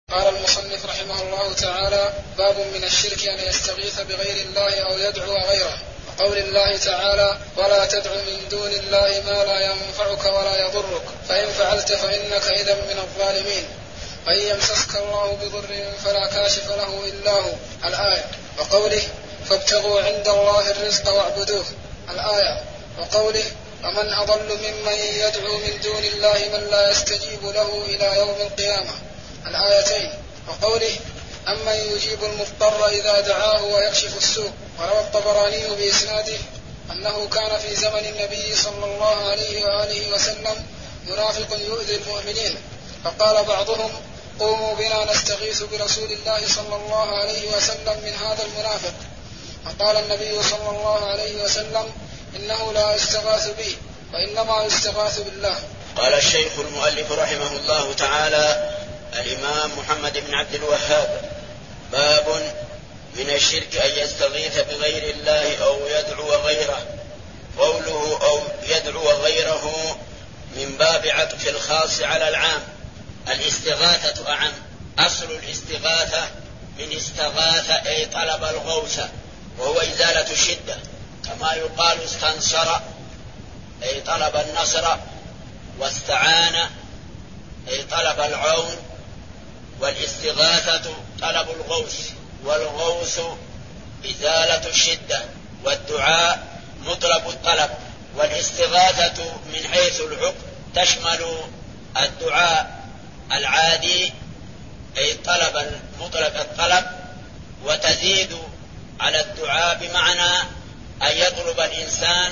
قال المصنف رحمه الله تعالى: باب من الشرك أن يستغيث بغير الله أو يدعو غيره. وقول الله تعالى: ولا تدع من دون الله ما لا ينفعك ولا يضرك فإن فعلت فإنك إذا من الظالمين. وإن يمسسك الله بضر فلا كاشف له إلا هو. الآية. وقوله: فابتغوا عند الله الرزق واعبدوه. الآية. وقوله: ومن أضل ممن يدعو من دون الله من لا يستجيب له إلى يوم القيامة. الآيتين. وقوله: أمن يجيب المضطر إذا دعاه ويكشف السوء. وروى الطبراني بإسناده أنه كان في زمن النبي صلى الله عليه وآله وسلم منافق يؤذي المؤمنين، فقال بعضهم: قوموا بنا نستغيث برسول الله صلى الله عليه وسلم من هذا المنافق. فقال النبي صلى الله عليه وسلم: إنه لا يستغاث به وإنما يستغاث بالله. قال الشيخ المؤلف رحمه الله تعالى الإمام محمد بن عبد الوهاب: باب من الشرك أن يستغيث بغير الله أو يدعو غيره. قوله أو يدعو غيره من باب عطف الخاص على العام. الاستغاثة أعم. أصل الاستغاثة من استغاث أي طلب الغوث، وهو إزالة الشدة، كما يقال استنصر أي طلب النصر، واستعان أي طلب العون. والاستغاثة طلب الغوث، والغوث إزالة الشدة، والدعاء مطلب الطلب. والاستغاثة من حيث العقد تشمل الدعاء العادي أي طلب مطلق الطلب، وتزيد على الدعاء بمعنى أن يطلب الإنسان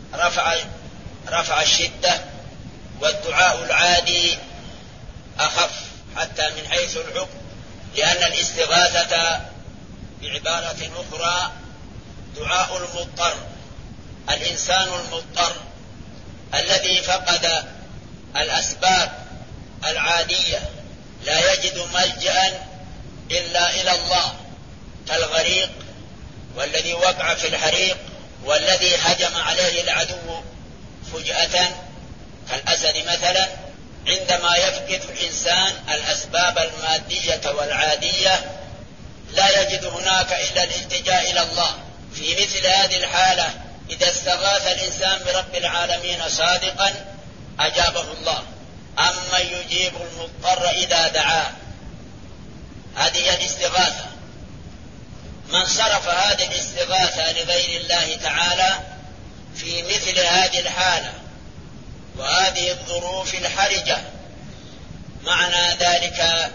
رفع الشدة. والدعاء العادي أخف حتى من حيث العقد، لأن الاستغاثة بعبارة أخرى دعاء المضطر. الإنسان المضطر الذي فقد الأسباب العادية لا يجد ملجأ إلا إلى الله، كالغريق، والذي وقع في الحريق، والذي هجم عليه العدو فجأة كالأسد مثلا. عندما يفقد الإنسان الأسباب المادية والعادية لا يجد هناك إلا الالتجاء إلى الله. في مثل هذه الحالة إذا استغاث الإنسان برب العالمين صادقا أجابه الله. أما يجيب المضطر إذا دعاه، هذه الاستغاثة. من صرف هذه الاستغاثة لغير الله تعالى في مثل هذه الحالة وهذه الظروف الحرجة، معنى ذلك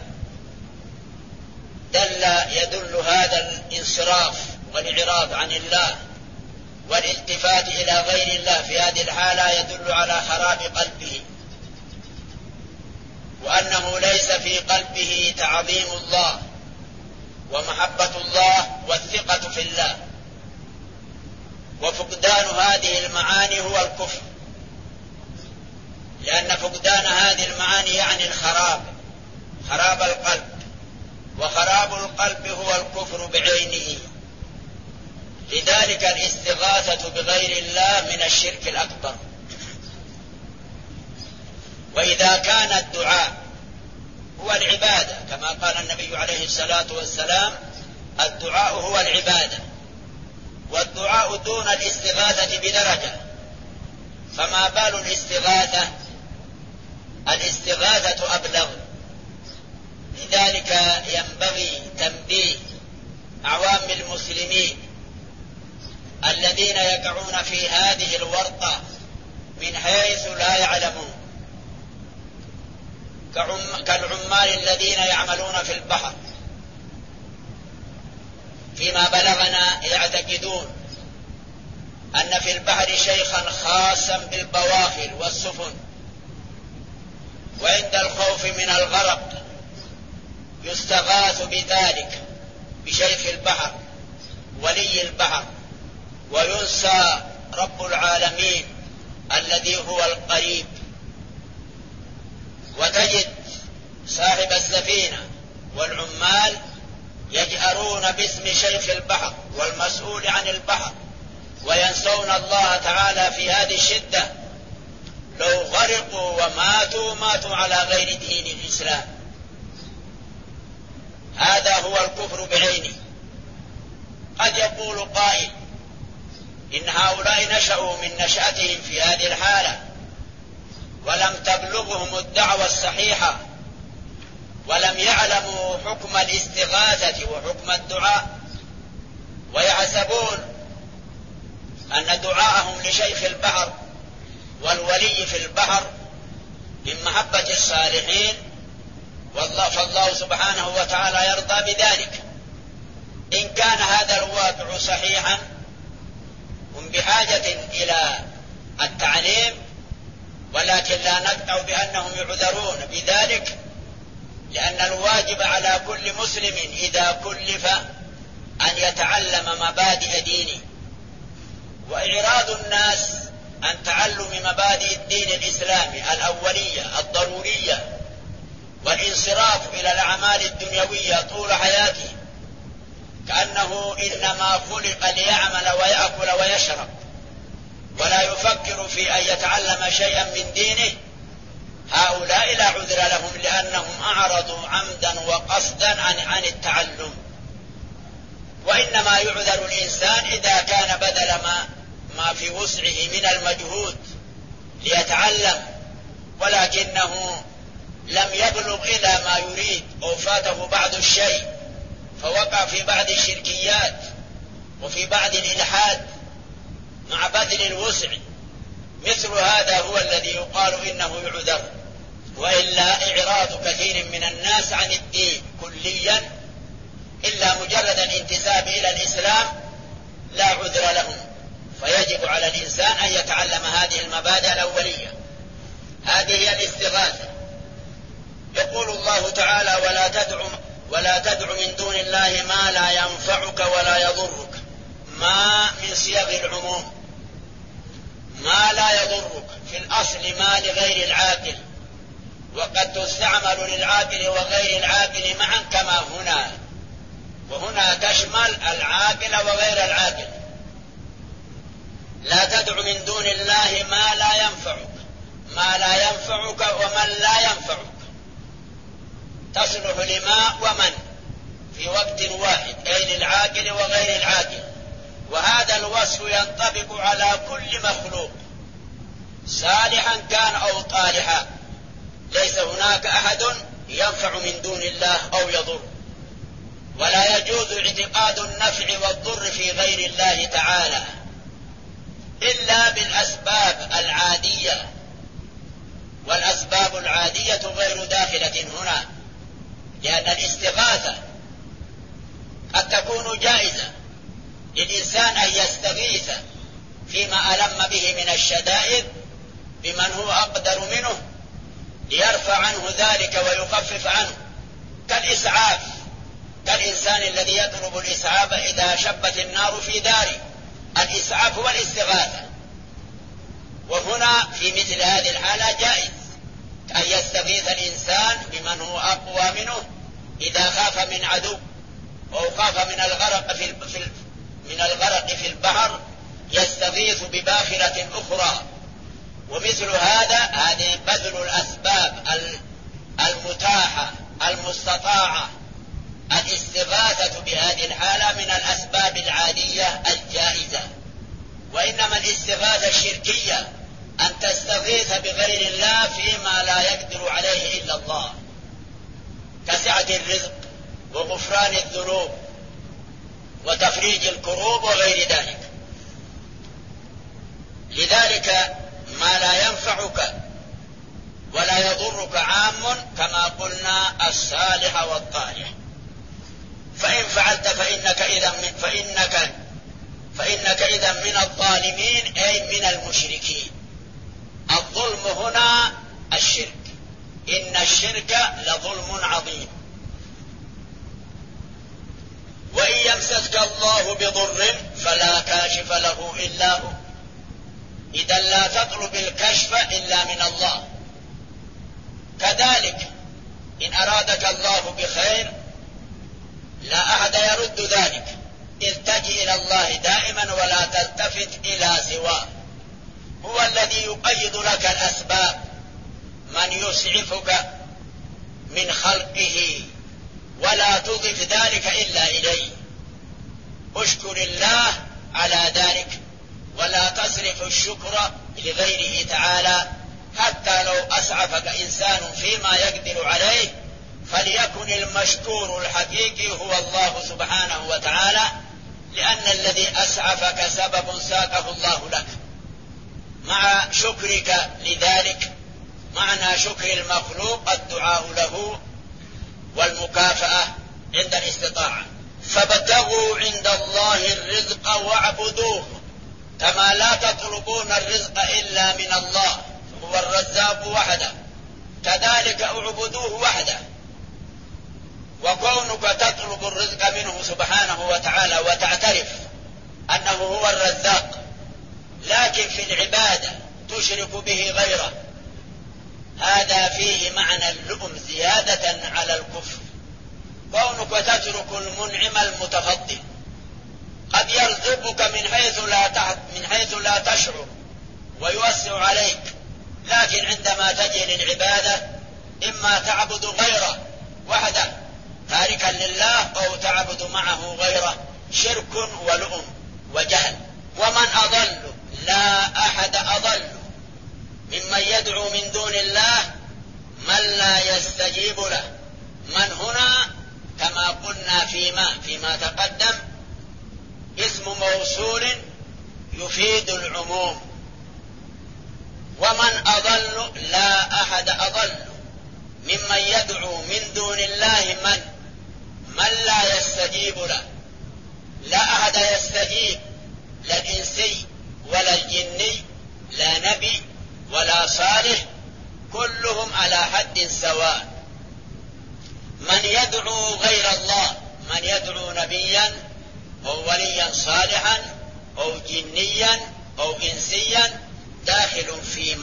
يدل هذا الانصراف والإعراض عن الله والالتفات إلى غير الله في هذه الحالة يدل على خراب قلبه، وأنه ليس في قلبه تعظيم الله ومحبة الله والثقة في الله. وفقدان هذه المعاني هو الكفر، لأن فقدان هذه المعاني يعني خراب القلب، وخراب القلب هو الكفر بعينه. لذلك الاستغاثة بغير الله من الشرك الأكبر. وإذا كان الدعاء هو العبادة كما قال النبي عليه الصلاة والسلام: الدعاء هو العبادة، والدعاء دون الاستغاثة بدرجة، فما بال الاستغاثة؟ الاستغاثة أبلغ. لذلك ينبغي تنبيه عوام المسلمين الذين يقعون في هذه الورطة من حيث لا يعلمون، كالعمال الذين يعملون في البحر. فيما بلغنا يعتقدون أن في البحر شيخا خاصا بالبواخر والسفن، وعند الخوف من الغرق يستغاث بذلك بشيخ البحر ولي البحر، وينسى رب العالمين الذي هو القريب. وتجد صاحب السفينة والعمال يجأرون باسم شيخ البحر والمسؤول عن البحر، وينسون الله تعالى في هذه الشدة. لو غرقوا وماتوا ماتوا على غير دين الإسلام. هذا هو الكفر بعينه. قد يقول قائل إن هؤلاء نشأوا من نشأتهم في هذه الحالة ولم تبلغهم الدعوة الصحيحة ولم يعلموا حكم الاستغاثة وحكم الدعاء، ويحسبون أن دعاءهم لشيخ البحر والولي في البحر من محبة الصالحين، فالله سبحانه وتعالى يرضى بذلك. إن كان هذا الواقع صحيحا هم بحاجة إلى التعليم، ولكن لا نقطع بأنهم يعذرون بذلك، لأن الواجب على كل مسلم إذا كلف أن يتعلم مبادئ دينه. وإعراض الناس عن تعلم مبادئ الدين الإسلامي الأولية الضرورية والانصراف إلى الأعمال الدنيوية طول حياته كأنه إنما خلق ليعمل ويأكل ويشرب ولا يفكر في أن يتعلم شيئا من دينه، هؤلاء لا عذر لهم لأنهم أعرضوا عمدا وقصدا عن التعلم. وإنما يعذر الإنسان إذا كان بدل ما في وسعه من المجهود ليتعلم ولكنه لم يبلغ إلى ما يريد أو فاته بعض الشيء فوقع في بعض الشركيات وفي بعض الإلحاد مع بذل الوسع، مثل هذا هو الذي يقال إنه يعذر. وإلا إعراض كثير من الناس عن الدين كليا إلا مجرد الانتساب إلى الإسلام لا عذر لهم، فيجب على الإنسان أن يتعلم هذه المبادئ الأولية. هذه هي الاستغاثة. يقول الله تعالى ولا تدع من دون الله ما لا ينفعك ولا يضرك. ما من صيغ العموم، ما لا يضرك في الأصل ما لغير العاقل، وقد تستعمل للعاقل وغير العاقل معا كما هنا، وهنا تشمل العاقل وغير العاقل. لا تدع من دون الله ما لا ينفعك، ما لا ينفعك ومن لا ينفعك تصلح لما ومن في وقت واحد، أي للعاقل وغير العاقل. وهذا الوصف ينطبق على كل مخلوق صالحا كان أو طالحا، ليس هناك أحد ينفع من دون الله أو يضر، ولا يجوز اعتقاد النفع والضر في غير الله تعالى إلا بالأسباب العادية، والأسباب العادية غير داخلة هنا، لأن الاستغاثة قد تكون جائزة للإنسان أن يستغيث فيما ألم به من الشدائد بمن هو أقدر منه ليرفع عنه ذلك ويخفف عنه، كالإسعاف، كالإنسان الذي يطلب الإسعاف إذا شبت النار في داره. الإسعاف هو الاستغاثة. وهنا في مثل هذه الحالة جائز أن يستغيث الإنسان بمن هو أقوى منه إذا خاف من عدو أو خاف من الغرق في البحر، يستغيث بباخرة أخرى. ومثل هذه بذل الأسباب المتاحة المستطاعة. الاستغاثة بهذه الحالة من الأسباب العادية الجائزة. وإنما الاستغاثة الشركية أن تستغيث بغير الله فيما لا يقدر عليه إلا الله، كسعة الرزق وغفران الذنوب وتفريج الكروب وغير ذلك. لذلك ما لا ينفعك ولا يضرك عام كما قلنا الصالح والطالح. فإن فعلت فإنك إذا من الظالمين، أي من المشركين. الظلم هنا الشرك، إن الشرك لظلم عظيم. وإن يمسسك الله بضر فلا كاشف له إلا هو، إذا لا تطلب الكشف إلا من الله. كذلك إن أرادك الله بخير لا أحد يرد ذلك، التجئ إلى الله دائما ولا تلتفت إلى سواه. هو الذي يقيد لك الأسباب، من يسعفك من خلقه ولا تظهر تضف ذلك إلا إليه. اشكر الله على ذلك، ولا تصرف الشكر لغيره تعالى. حتى لو أسعفك إنسان فيما يقدر عليه فليكن المشكور الحقيقي هو الله سبحانه وتعالى، لأن الذي أسعفك سبب ساقه الله لك. مع شكرك لذلك معنى شكر المخلوق الدعاء له والمكافأة عند الاستطاعة. فابتغوا عند الله الرزق واعبدوه، كما لا تطلبون الرزق إلا من الله، هو الرزاق وحده، كذلك اعبدوه وحده. وكونك تطلب الرزق منه سبحانه وتعالى وتعترف أنه هو الرزاق، لكن في العبادة تشرك به غيره، هذا فيه معنى اللؤم زيادة على الكفر. كونك تترك المنعم المتفضل، قد يرزقك من حيث لا تشعر ويوسع عليك، لكن عندما تجي للعبادة إما تعبد غيره وحده تاركا لله، أو تعبد معه غيره، شرك ولؤم وجهل. ومن أضل، لا أحد أضل ممن يدعو من دون الله من لا يستجيب له. من هنا كما قلنا فيما تقدم اسم موصول يفيد العموم. ومن أضل، لا أحد أضل ممن يدعو من دون الله من لا يستجيب له. لا أحد يستجيب، لا الإنسي ولا الجني، لا نبي ولا صالح، كلهم على حد سواء. من يدعو غير الله، من يدعو نبيا أو وليا صالحا أو جنيا أو إنسيا، داخل في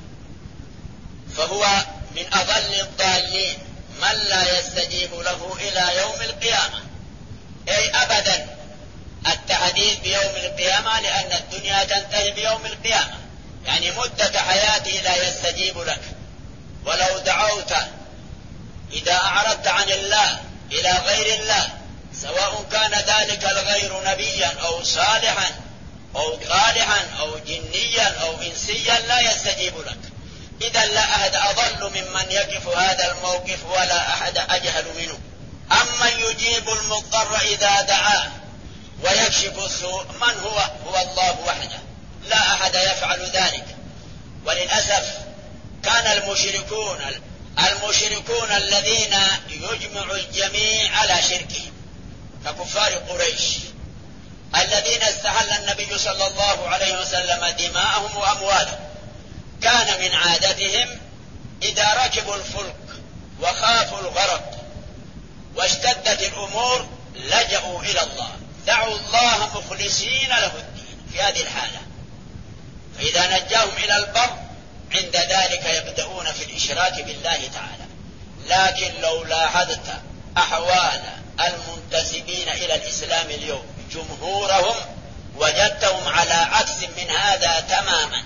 فهو من أضل الضالين من لا يستجيب له إلى يوم القيامة، أي أبدا التحديد بيوم القيامة، لأن الدنيا تنتهي بيوم القيامة، يعني مدة حياته لا يستجيب لك. ولو دعوت إذا أعرضت عن الله إلى غير الله، سواء كان ذلك الغير نبيا أو صالحا أو صالحا أو جنيا أو إنسيا، لا يستجيب لك. إذا لا أحد أضل ممن يقف هذا الموقف، ولا أحد أجهل منه. أمن يجيب المضطر إذا دعاه ويكشف السوء، من هو الله وحده، لا أحد يفعل ذلك. وللأسف كان المشركون الذين يجمع الجميع على شركهم ككفار قريش، الذين استحل النبي صلى الله عليه وسلم دماءهم وأموالهم، كان من عادتهم إذا ركبوا الفلك وخافوا الغرق واشتدت الأمور لجأوا إلى الله، دعوا الله مخلصين له الدين في هذه الحالة. فإذا نجاهم إلى البر عند ذلك يبدأون في الإشراك بالله تعالى. لكن لو لاحظت أحوال المنتسبين إلى الإسلام اليوم جمهورهم وجدتهم على عكس من هذا تماما.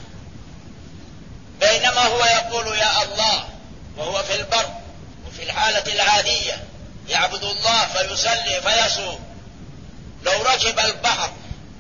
بينما هو يقول يا الله وهو في البر وفي الحالة العادية يعبد الله فيصلي فيصوم، لو ركب البحر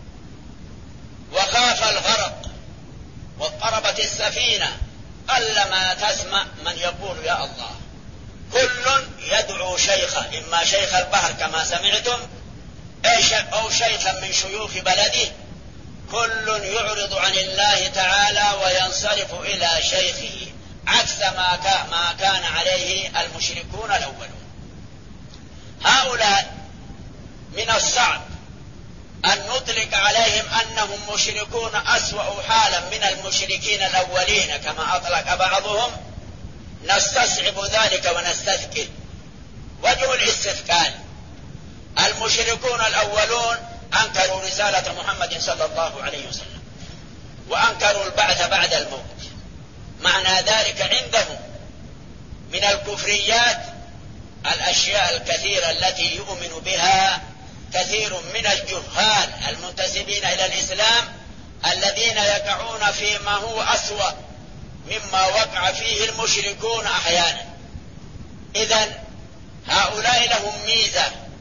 وخاف الغرق واضطربت السفينة قلما تسمع من يقول يا الله. كل يدعو شيخا، إما شيخ البحر كما سمعتم أو شيخا من شيوخ بلده، كل يعرض عن الله تعالى وينصرف إلى شيخه، عكس ما كان عليه المشركون الأولون. هؤلاء من الصعب أن نطلق عليهم أنهم مشركون أسوأ حالا من المشركين الأولين كما أطلق بعضهم، نستصعب ذلك ونستثقل. وجه الاستثقال: المشركون الأولون أنكروا رسالة محمد صلى الله عليه وسلم، وأنكروا البعث بعد الموت. معنى ذلك عندهم من الكفريات الأشياء الكثيرة التي يؤمن بها كثير من الجهال المنتسبين إلى الإسلام، الذين يقعون فيما هو أسوأ مما وقع فيه المشركون أحيانا. إذن هؤلاء لهم ميزة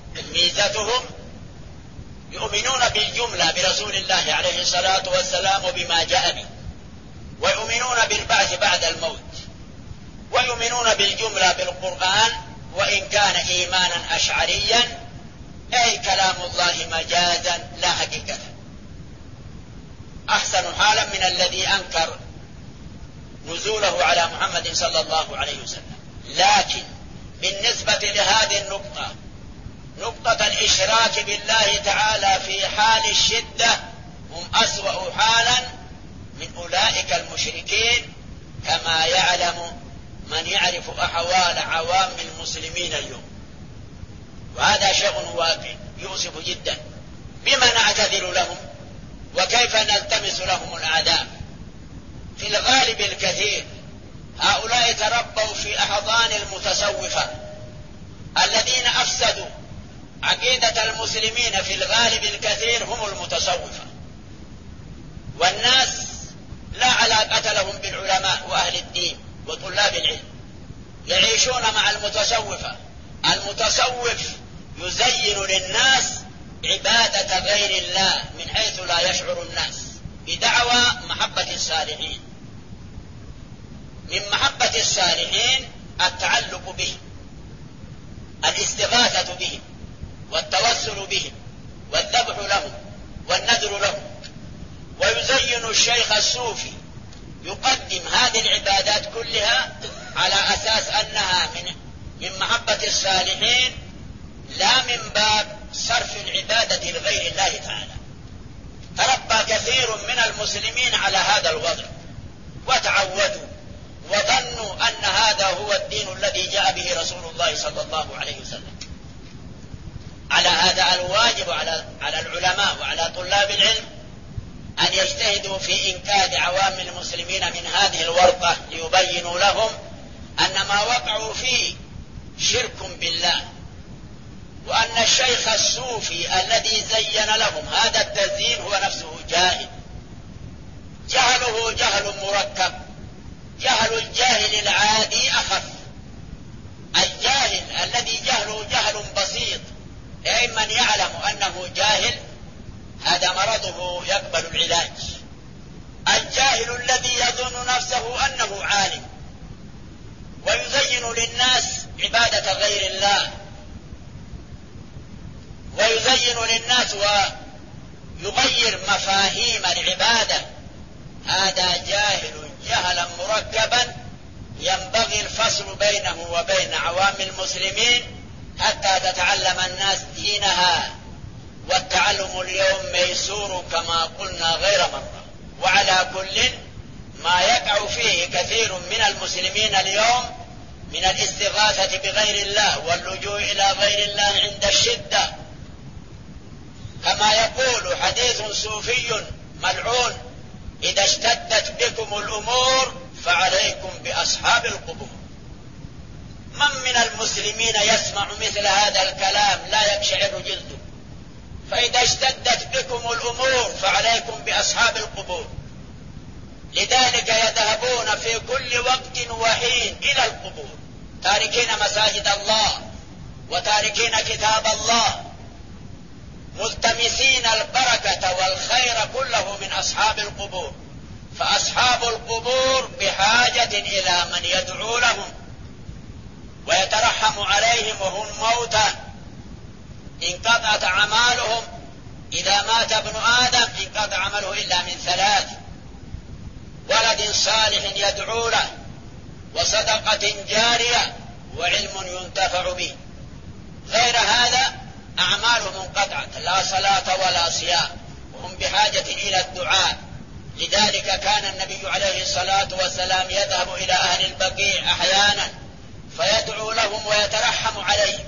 عقيدتهم يؤمنون بالجملة برسول الله عليه الصلاة والسلام وبما جاء به، ويؤمنون بالبعث بعد الموت، ويؤمنون بالجملة بالقرآن وإن كان إيمانا أشعريا، أي كلام الله مجازا لا حقيقة. أحسن حالا من الذي أنكر نزوله على محمد صلى الله عليه وسلم. لكن بالنسبة لهذه النقطة، نقطة الإشراك بالله تعالى في حال الشدة، هم أسوأ حالا من أولئك المشركين، كما يعلم من يعرف أحوال عوام المسلمين اليوم. وهذا شيء واقع يؤسف جدا. بما نعتذر لهم وكيف نلتمس لهم الأعداء؟ في الغالب الكثير هؤلاء تربوا في أحضان المتصوفة الذين أفسدوا عقيدة المسلمين. في الغالب الكثير هم المتصوفة، والناس لا علاقة لهم بالعلماء وأهل الدين وطلاب العلم، يعيشون مع المتصوفة. المتصوف يزين للناس عبادة غير الله من حيث لا يشعر الناس، بدعوى محبة الصالحين. من محبة الصالحين التعلق بهم، الاستغاثة بهم، والتوسل بهم، والذبح لهم، والنذر لهم. ويزين الشيخ الصوفي يقدم هذه العبادات كلها على أساس أنها من محبة الصالحين، لا من باب صرف العبادة لغير الله تعالى. تربى كثير من المسلمين على هذا الوضع وتعودوا وظنوا أن هذا هو الدين الذي جاء به رسول الله صلى الله عليه وسلم. على هذا الواجب على العلماء وعلى طلاب العلم أن يجتهدوا في إنقاذ عوام المسلمين من هذه الورطة، ليبينوا لهم أن ما وقعوا فيه شرك بالله، وأن الشيخ الصوفي الذي زين لهم هذا التزيين هو نفسه جاهل. جهله جهل مركب، جهل الجاهل العادي أخف. الجاهل الذي جهله جهل بسيط، أي من يعلم أنه جاهل هذا مرضه يقبل العلاج. الجاهل الذي يظن نفسه أنه عالم ويزين للناس عبادة غير الله، ويزين للناس ويغير مفاهيم العبادة، هذا جاهل جهلا مركبا ينبغي الفصل بينه وبين عوام المسلمين حتى تتعلم الناس دينها. والتعلم اليوم ميسور كما قلنا غير مرة. وعلى كل ما يقع فيه كثير من المسلمين اليوم من الاستغاثة بغير الله واللجوء إلى غير الله عند الشدة، كما يقول حديث صوفي ملعون: إذا اشتدت بكم الأمور فعليكم بأصحاب القبور. من المسلمين يسمع مثل هذا الكلام لا يقشعر جلده؟ فإذا اشتدت بكم الأمور فعليكم بأصحاب القبور. لذلك يذهبون في كل وقت وحين إلى القبور، تاركين مساجد الله وتاركين كتاب الله، ملتمسين البركة والخير كله من أصحاب القبور. فأصحاب القبور بحاجة إلى من يدعو لهم ويترحم عليهم وهم موتى. انقطعت أعمالهم، إذا مات ابن آدم انقطع عمله إلا من ثلاث: ولد صالح يدعو له، وصدقة جارية، وعلم ينتفع به. غير هذا أعمالهم انقطعت، لا صلاة ولا صيام، وهم بحاجة إلى الدعاء. لذلك كان النبي عليه الصلاة والسلام يذهب إلى أهل البقيع أحيانا فيدعو لهم ويترحم عليهم.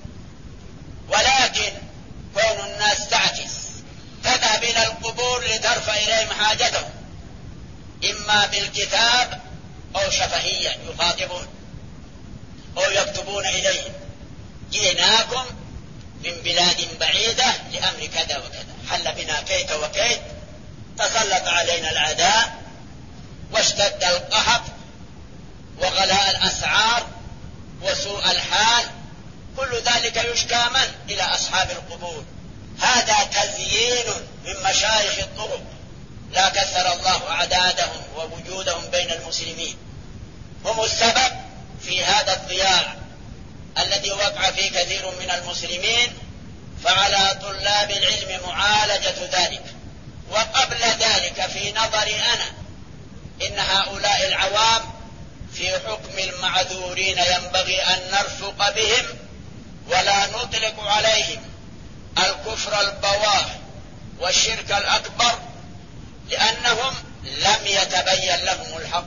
ولكن كون الناس تعكس، تذهب إلى القبور لترفع إليهم حاجتهم، إما بالكتاب أو شفهيا يخاطبون أو يكتبون إليهم: جئناكم من بلاد بعيدة لأمر كذا وكذا، حل بنا كيت وكيت، تسلط علينا العداء، واشتد القحط وغلاء الأسعار وسوء الحال، كل ذلك يشكى من؟ إلى أصحاب القبور. هذا تزيين من مشايخ الطرق، لا كثر الله أعدادهم ووجودهم بين المسلمين، هم السبب في هذا الضياع الذي وقع فيه كثير من المسلمين. فعلى طلاب العلم معالجة ذلك. وقبل ذلك في نظري أنا إن هؤلاء العوام في حكم المعذورين ينبغي أن نرفق بهم ولا نطلق عليهم الكفر البواح والشرك الأكبر، لأنهم لم يتبين لهم الحق.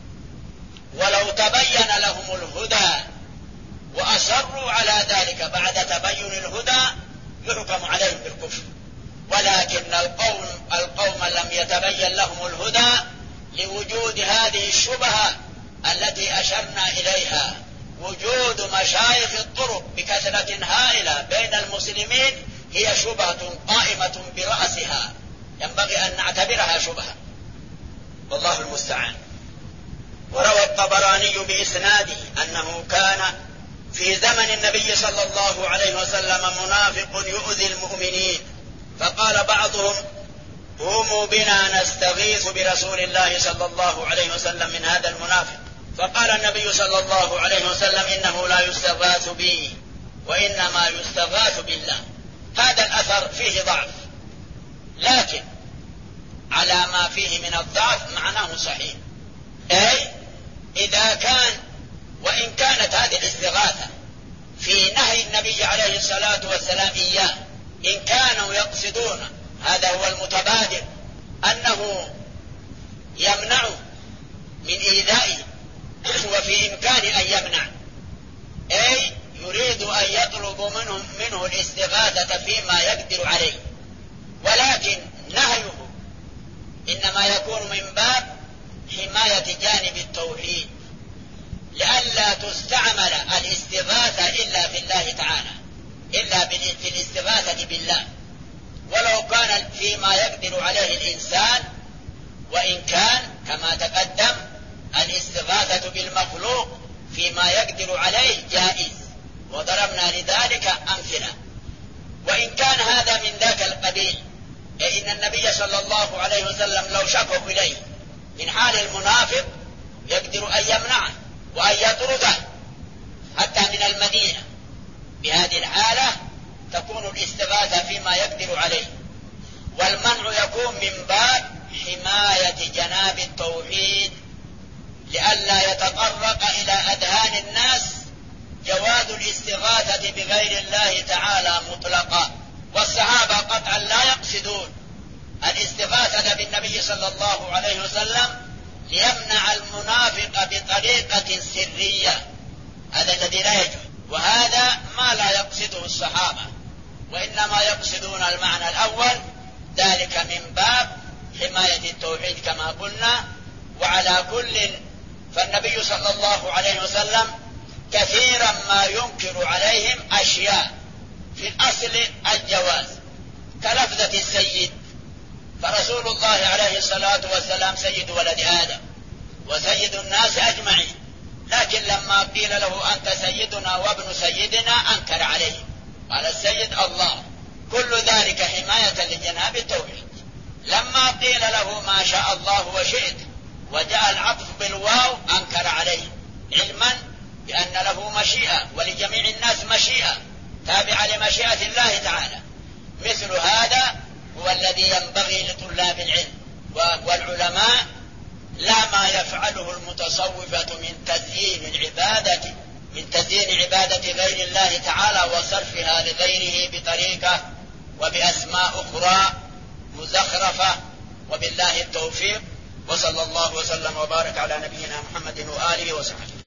ولو تبين لهم الهدى وأصروا على ذلك بعد تبين الهدى يحكم عليهم بالكفر. ولكن القوم لم يتبين لهم الهدى لوجود هذه الشبهة التي أشرنا إليها، وجود مشايخ الطرق بكثرة هائلة بين المسلمين هي شبهة قائمة برأسها، ينبغي أن نعتبرها شبهة، والله المستعان. وروى الطبراني بإسناده أنه كان في زمن النبي صلى الله عليه وسلم منافق يؤذي المؤمنين، فقال بعضهم: قوموا بنا نستغيث برسول الله صلى الله عليه وسلم من هذا المنافق. فقال النبي صلى الله عليه وسلم: إنه لا يستغاث بي وإنما يستغاث بالله. هذا الأثر فيه ضعف، لكن على ما فيه من الضعف معناه صحيح، أي إذا كان وإن كانت هذه الاستغاثة في نهي النبي عليه الصلاة والسلام إياه، إن كانوا يقصدون، هذا هو المتبادر، أنه يمنع من إيذائه وفي إمكان أن يمنع، أي يريد أن يطلب منه الاستغاثة فيما يقدر عليه، ولكن نهيه إنما يكون من باب حماية جانب التوحيد، لئلا تستعمل الاستغاثة إلا في الله تعالى، إلا في الاستغاثة بالله، ولو كان فيما يقدر عليه الإنسان، وإن كان كما تقدم الاستغاثة بالمخلوق فيما يقدر عليه جائز، وضربنا لذلك أمثلة. وإن كان هذا من ذاك القبيل، إن النبي صلى الله عليه وسلم لو شكوا إليه من حال المنافق يقدر أن يمنعه وأن يطرده حتى من المدينة، بهذه الحالة تكون الاستغاثة فيما يقدر عليه، والمنع يكون من باب حماية جناب التوحيد، لئلا يتطرق إلى أذهان الناس جواز الاستغاثة بغير الله تعالى مطلقا. والصحابة قطعا لا يقصدون الاستغاثة بالنبي صلى الله عليه وسلم ليمنع المنافق بطريقة سرية، هذا الذي لا يجوز، وهذا ما لا يقصده الصحابة، وإنما يقصدون المعنى الأول، ذلك من باب حماية التوحيد كما قلنا. وعلى كل فالنبي صلى الله عليه وسلم كثيرا ما ينكر عليهم أشياء في الأصل الجواز، كلفظة السيد، فرسول الله عليه الصلاة والسلام سيد ولد آدم وسيد الناس أجمعين، لكن لما قيل له أنت سيدنا وابن سيدنا أنكر عليه، قال السيد الله، كل ذلك حماية لجناب التوحيد. لما قيل له ما شاء الله وشئت وجاء العطف بالواو أنكر عليه، علما بأن له مشيئة ولجميع الناس مشيئة تابعة لمشيئة الله تعالى. مثل هذا هو الذي ينبغي لطلاب العلم والعلماء، لا ما يفعله المتصوفة من تزيين عبادة غير الله تعالى وصرفها لغيره بطريقة وبأسماء أخرى مزخرفة. وبالله التوفيق، وصلى الله وسلم وبارك على نبينا محمد وآله وصحبه.